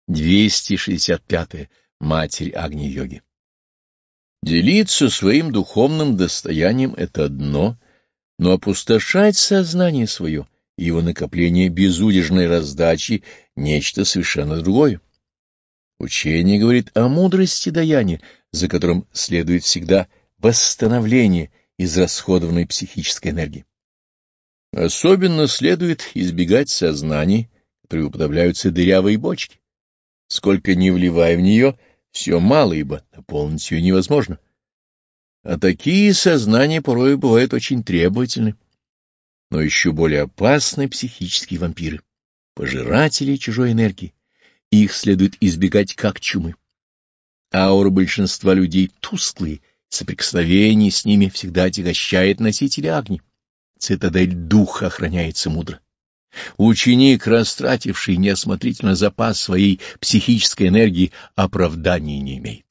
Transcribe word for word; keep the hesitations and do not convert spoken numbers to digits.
двести шестьдесят пятое. Матерь Агни-йоги. Делиться своим духовным достоянием — это одно, но опустошать сознание свое и его накопление безудержной раздачи — нечто совершенно другое. Учение говорит о мудрости даяния, за которым следует всегда восстановление израсходованной психической энергии. Особенно следует избегать сознаний, которые уподобляются дырявой бочке. Сколько ни вливая в нее, все мало, ибо наполнить ее невозможно. А такие сознания порой бывают очень требовательны. Но еще более опасны психические вампиры, пожиратели чужой энергии. Их следует избегать как чумы. Аура большинства людей тусклые, соприкосновение с ними всегда отягощает носителя Агни. Цитадель духа охраняется мудро. Ученик, растративший неосмотрительно запас своей психической энергии, оправдания не имеет.